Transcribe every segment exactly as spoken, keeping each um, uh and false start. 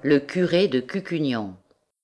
Le curé de Cucugnan.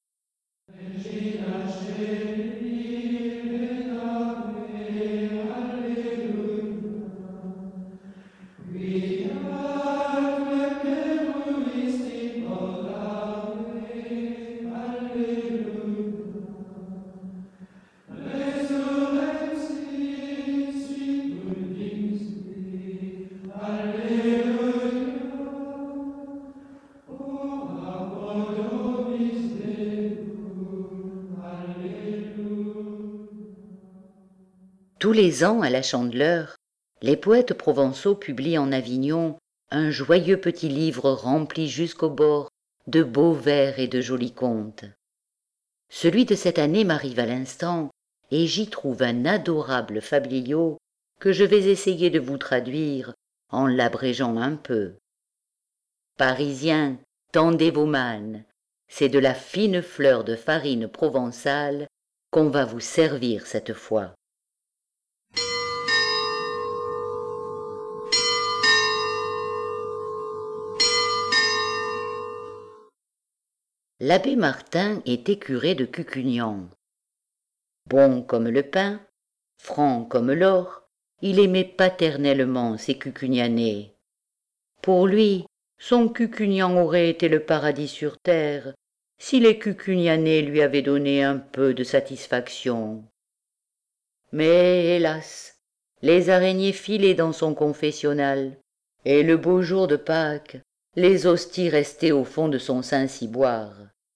Tous les ans, à la Chandeleur, les poètes provençaux publient en Avignon un joyeux petit livre rempli jusqu'au bord de beaux vers et de jolis contes. Celui de cette année m'arrive à l'instant, et j'y trouve un adorable fabliau que je vais essayer de vous traduire en l'abrégeant un peu. Parisiens, tendez vos mannes, c'est de la fine fleur de farine provençale qu'on va vous servir cette fois. L'abbé Martin était curé de Cucugnan. Bon comme le pain, franc comme l'or, il aimait paternellement ses Cucugnanais. Pour lui, son Cucugnan aurait été le paradis sur terre, si les Cucugnanais lui avaient donné un peu de satisfaction. Mais hélas, les araignées filaient dans son confessionnal, et le beau jour de Pâques, les hosties restaient au fond de son saint-ciboire.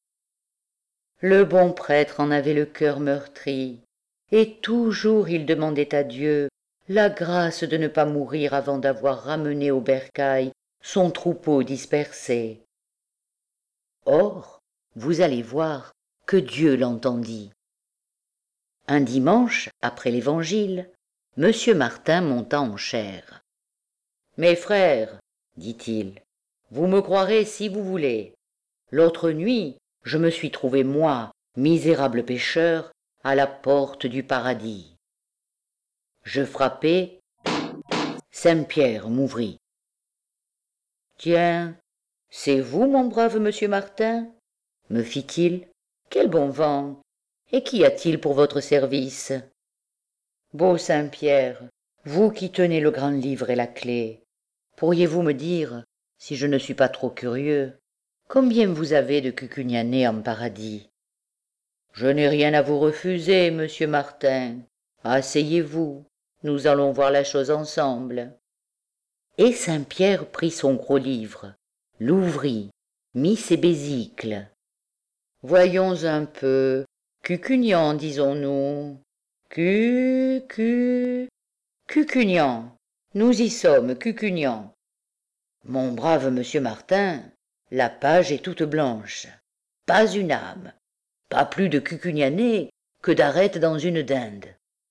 Le bon prêtre en avait le cœur meurtri, et toujours il demandait à Dieu la grâce de ne pas mourir avant d'avoir ramené au bercail son troupeau dispersé. Or, vous allez voir que Dieu l'entendit. Un dimanche, après l'Évangile, Monsieur Martin monta en chaire. « Mes frères, dit-il, vous me croirez si vous voulez. L'autre nuit, je me suis trouvé, moi, misérable pécheur, à la porte du paradis. Je frappai, Saint-Pierre m'ouvrit. « Tiens, c'est vous, mon brave monsieur Martin ?» me fit-il. « Quel bon vent! Et qu'y a-t-il pour votre service ?»« Beau Saint-Pierre, vous qui tenez le grand livre et la clé, pourriez-vous me dire, si je ne suis pas trop curieux, combien vous avez de Cucugnanais en paradis ?»« Je n'ai rien à vous refuser, monsieur Martin. Asseyez-vous, nous allons voir la chose ensemble. » Et Saint-Pierre prit son gros livre, l'ouvrit, mit ses besicles. « Voyons un peu, Cucugnan, disons-nous. Cu, cu, Cucugnan. Nous y sommes, Cucugnan. Mon brave monsieur Martin, la page est toute blanche. Pas une âme, pas plus de Cucugnanais que d'arêtes dans une dinde. »«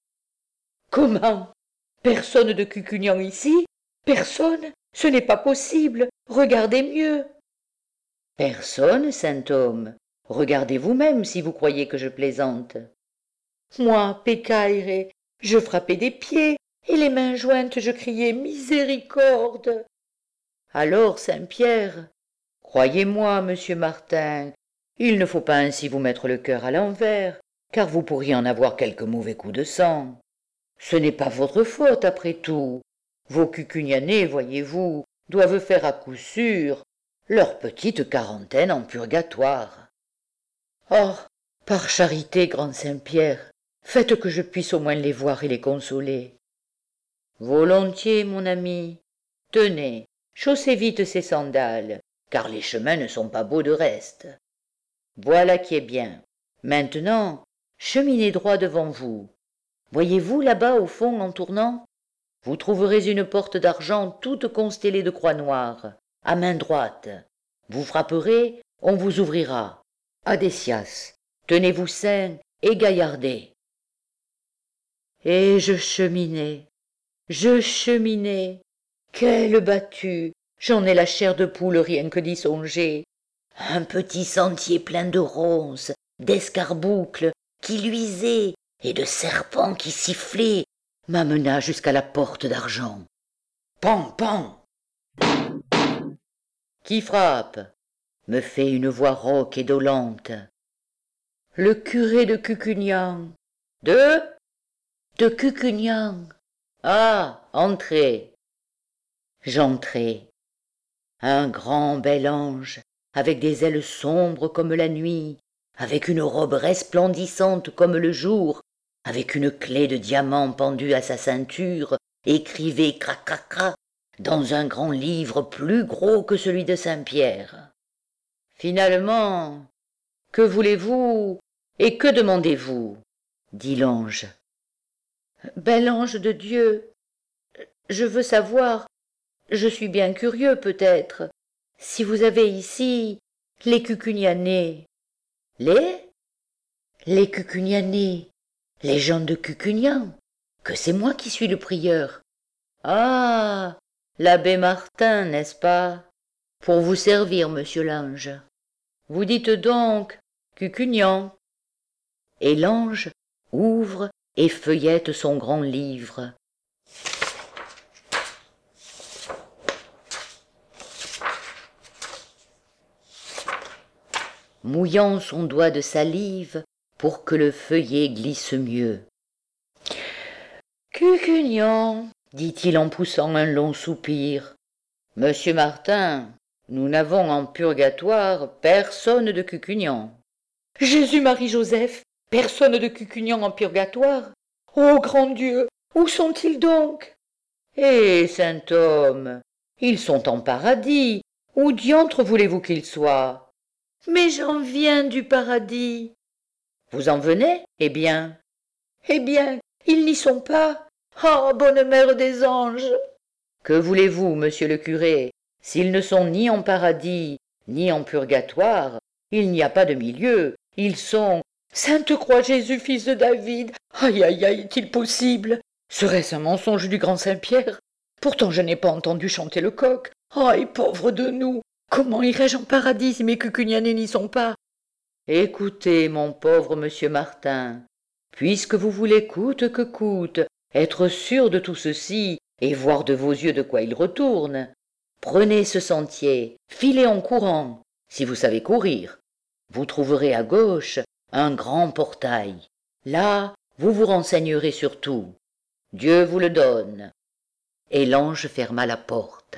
Comment? Personne de Cucugnan ici? Personne? Ce n'est pas possible. Regardez mieux. »« Personne, saint homme. Regardez vous-même si vous croyez que je plaisante. »« Moi, pécaïre, je frappais des pieds, et les mains jointes je criais miséricorde. » Alors, Saint-Pierre, croyez-moi, monsieur Martin, il ne faut pas ainsi vous mettre le cœur à l'envers, car vous pourriez en avoir quelque mauvais coup de sang. Ce n'est pas votre faute, après tout. Vos Cucugnanais, voyez-vous, doivent faire à coup sûr leur petite quarantaine en purgatoire. Or, par charité, grand Saint-Pierre, faites que je puisse au moins les voir et les consoler. Volontiers, mon ami. Tenez, chaussez vite ces sandales, car les chemins ne sont pas beaux de reste. Voilà qui est bien. Maintenant, cheminez droit devant vous. Voyez-vous là-bas au fond en tournant? Vous trouverez une porte d'argent toute constellée de croix noires, à main droite. Vous frapperez, on vous ouvrira. Adécias, tenez-vous sain et gaillardez. Et je cheminais, je cheminais. Quelle battue! J'en ai la chair de poule rien que d'y songer. Un petit sentier plein de ronces, d'escarboucles qui luisaient et de serpents qui sifflaient m'amena jusqu'à la porte d'argent. Pan, pan! Qui frappe? me fait une voix rauque et dolente. Le curé de Cucugnan. De De Cucugnan. Ah, entrez. J'entrai. Un grand bel ange, avec des ailes sombres comme la nuit, avec une robe resplendissante comme le jour, avec une clé de diamant pendue à sa ceinture, écrivait cracracra dans un grand livre plus gros que celui de Saint-Pierre. Finalement, que voulez-vous et que demandez-vous? Dit l'ange. Bel ange de Dieu, je veux savoir, je suis bien curieux peut-être, si vous avez ici les Cucugnanais. Les Les Cucugnanais, les gens de Cucugnan, que c'est moi qui suis le prieur. Ah, l'abbé Martin, n'est-ce pas? Pour vous servir, monsieur l'ange. Vous dites donc Cucugnan. Et l'ange ouvre et feuillette son grand livre. Mouillant son doigt de salive pour que le feuillet glisse mieux. Cucugnan, dit-il en poussant un long soupir. Monsieur Martin, nous n'avons en purgatoire personne de Cucugnan. Jésus-Marie-Joseph, personne de Cucugnan en purgatoire? Ô grand Dieu, où sont-ils donc? Eh, saint homme, ils sont en paradis. Où diantre voulez-vous qu'ils soient? Mais j'en viens du paradis. Vous en venez? Eh bien? Eh bien, ils n'y sont pas. Ah, bonne mère des anges! Que voulez-vous, monsieur le curé? S'ils ne sont ni en paradis, ni en purgatoire, il n'y a pas de milieu. Ils sont... Sainte Croix Jésus, fils de David! Aïe, aïe, aïe, est-il possible? Serait-ce un mensonge du grand Saint-Pierre? Pourtant je n'ai pas entendu chanter le coq. Aïe, pauvre de nous! Comment irai-je en paradis si mes Cucugnanais n'y sont pas? Écoutez, mon pauvre monsieur Martin, puisque vous voulez coûte que coûte être sûr de tout ceci et voir de vos yeux de quoi il retourne, prenez ce sentier, filez en courant, si vous savez courir. Vous trouverez à gauche un grand portail. Là, vous vous renseignerez sur tout. Dieu vous le donne. Et l'ange ferma la porte.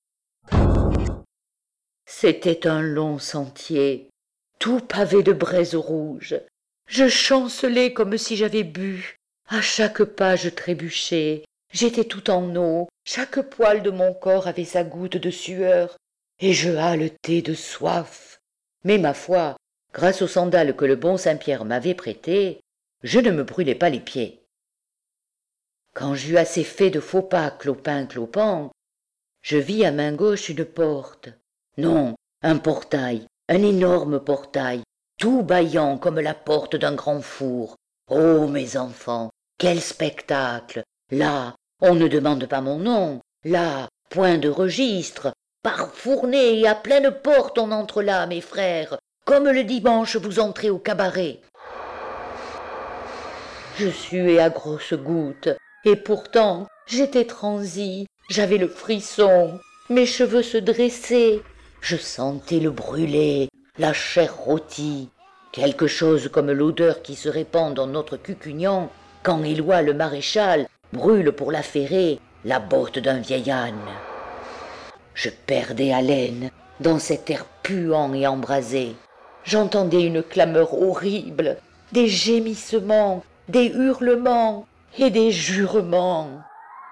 C'était un long sentier, tout pavé de braises rouges. Je chancelais comme si j'avais bu. À chaque pas je trébuchais. J'étais tout en eau. Chaque poil de mon corps avait sa goutte de sueur. Et je haletais de soif. Mais ma foi, grâce aux sandales que le bon Saint-Pierre m'avait prêtées, je ne me brûlais pas les pieds. Quand j'eus assez fait de faux pas clopin clopant, je vis à main gauche une porte. Non, un portail, un énorme portail, tout bâillant comme la porte d'un grand four. Oh, mes enfants, quel spectacle! Là, on ne demande pas mon nom. Là, point de registre. Par fournée et à pleine porte on entre là, mes frères, comme le dimanche vous entrez au cabaret. Je suais à grosses gouttes, et pourtant j'étais transie, j'avais le frisson, mes cheveux se dressaient, je sentais le brûlé, la chair rôtie, quelque chose comme l'odeur qui se répand dans notre Cucugnan quand Éloi le maréchal brûle pour l'affairer la botte d'un vieil âne. Je perdais haleine dans cet air puant et embrasé. J'entendais une clameur horrible, des gémissements, des hurlements et des jurements.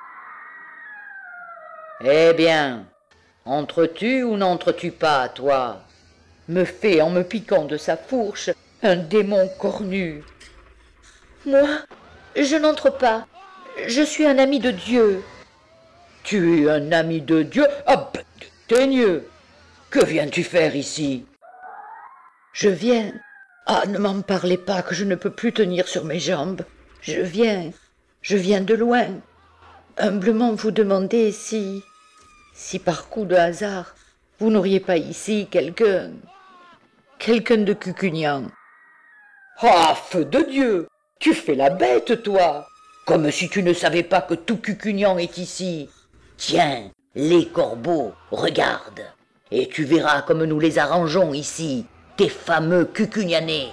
Eh bien, entres-tu ou n'entres-tu pas, toi? Me fait, en me piquant de sa fourche, un démon cornu. Moi, je n'entre pas. Je suis un ami de Dieu. Tu es un ami de Dieu? Ah, ben, teigneux! Que viens-tu faire ici? Je viens... Ah, ne m'en parlez pas que je ne peux plus tenir sur mes jambes. Je viens... Je viens de loin. Humblement vous demander si... Si par coup de hasard, vous n'auriez pas ici quelqu'un... Quelqu'un de Cucugnan. Ah, feu de Dieu! Tu fais la bête, toi! Comme si tu ne savais pas que tout Cucugnan est ici. Tiens, les corbeaux, regarde. et tu verras comme nous les arrangeons ici, tes fameux cucugnanais.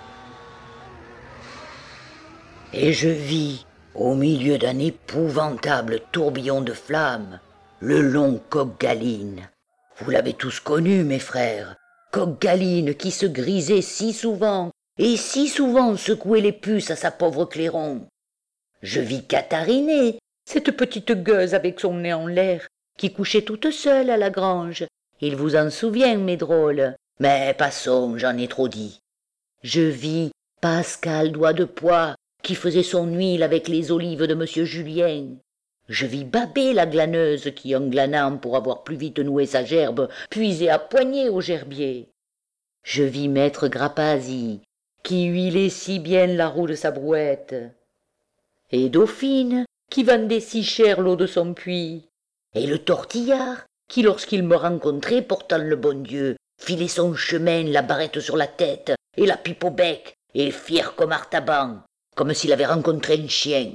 Et je vis, au milieu d'un épouvantable tourbillon de flammes, le long Coq-Galine. Vous l'avez tous connu, mes frères, Coq-Galine qui se grisait si souvent, et si souvent secouait les puces à sa pauvre Clairon. Je vis Catharinée, cette petite gueuse avec son nez en l'air, qui couchait toute seule à la grange. Il vous en souvient, mes drôles, mais passons, j'en ai trop dit. Je vis Pascal Doigt de Poix, qui faisait son huile avec les olives de monsieur Julien. Je vis Babet la glaneuse, qui, en glanant pour avoir plus vite noué sa gerbe, puisait à poignée au gerbier. Je vis maître Grapasi, qui huilait si bien la roue de sa brouette. Et Dauphine, qui vendait si cher l'eau de son puits. Et le tortillard, qui, lorsqu'il me rencontrait portant le bon Dieu, filait son chemin, la barrette sur la tête, et la pipe au bec, et fier comme Artaban, comme s'il avait rencontré un chien.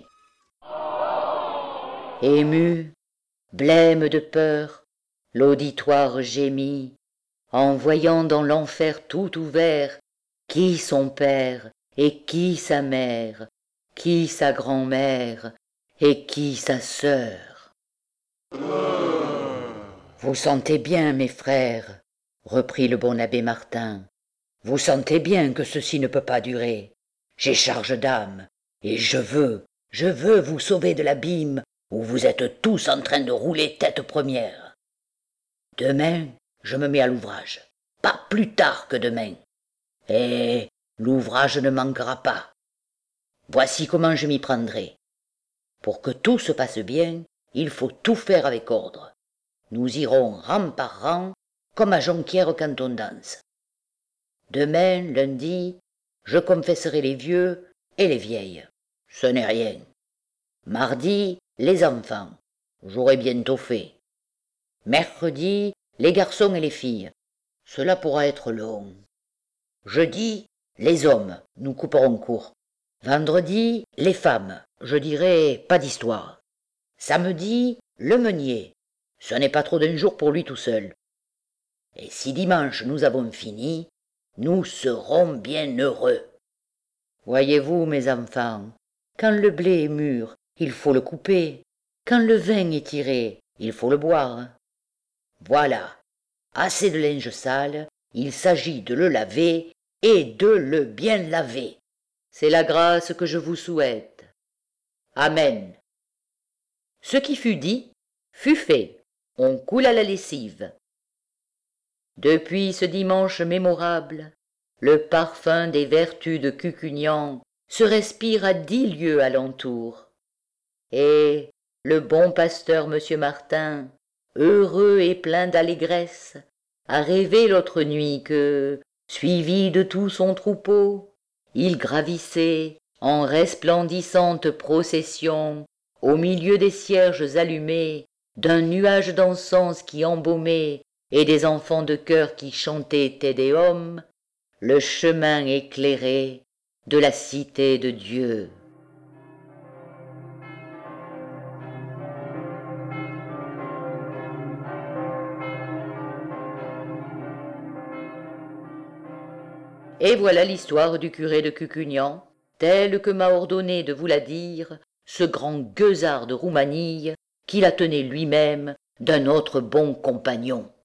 Ému, blême de peur, l'auditoire gémit, en voyant dans l'enfer tout ouvert, qui son père, et qui sa mère, qui sa grand-mère, et qui sa sœur. Vous sentez bien, mes frères, reprit le bon abbé Martin, vous sentez bien que ceci ne peut pas durer. J'ai charge d'âme, et je veux, je veux vous sauver de l'abîme où vous êtes tous en train de rouler tête première. Demain, je me mets à l'ouvrage, pas plus tard que demain. Et l'ouvrage ne manquera pas. Voici comment je m'y prendrai. Pour que tout se passe bien, il faut tout faire avec ordre. Nous irons rang par rang, comme à Jonquière quand on danse. Demain, lundi, je confesserai les vieux et les vieilles. Ce n'est rien. Mardi, les enfants. J'aurai bientôt fait. Mercredi, les garçons et les filles. Cela pourra être long. Jeudi, les hommes. Nous couperons court. Vendredi, les femmes. Je dirai pas d'histoire. Samedi, le meunier. Ce n'est pas trop d'un jour pour lui tout seul. Et si dimanche nous avons fini, nous serons bien heureux. Voyez-vous, mes enfants, quand le blé est mûr, il faut le couper. Quand le vin est tiré, il faut le boire. Voilà, assez de linge sale, il s'agit de le laver et de le bien laver. C'est la grâce que je vous souhaite. Amen. Ce qui fut dit, fut fait. On coule à la lessive. Depuis ce dimanche mémorable, le parfum des vertus de Cucugnan se respire à dix lieues alentour. Et le bon pasteur monsieur Martin, heureux et plein d'allégresse, a rêvé l'autre nuit que, suivi de tout son troupeau, il gravissait, en resplendissante procession, au milieu des cierges allumés, d'un nuage d'encens qui embaumait, et des enfants de chœur qui chantaient Te Deum, le chemin éclairé de la cité de Dieu. Et voilà l'histoire du curé de Cucugnan, telle que m'a ordonné de vous la dire ce grand gueusard de Roumanille qui la tenait lui-même d'un autre bon compagnon.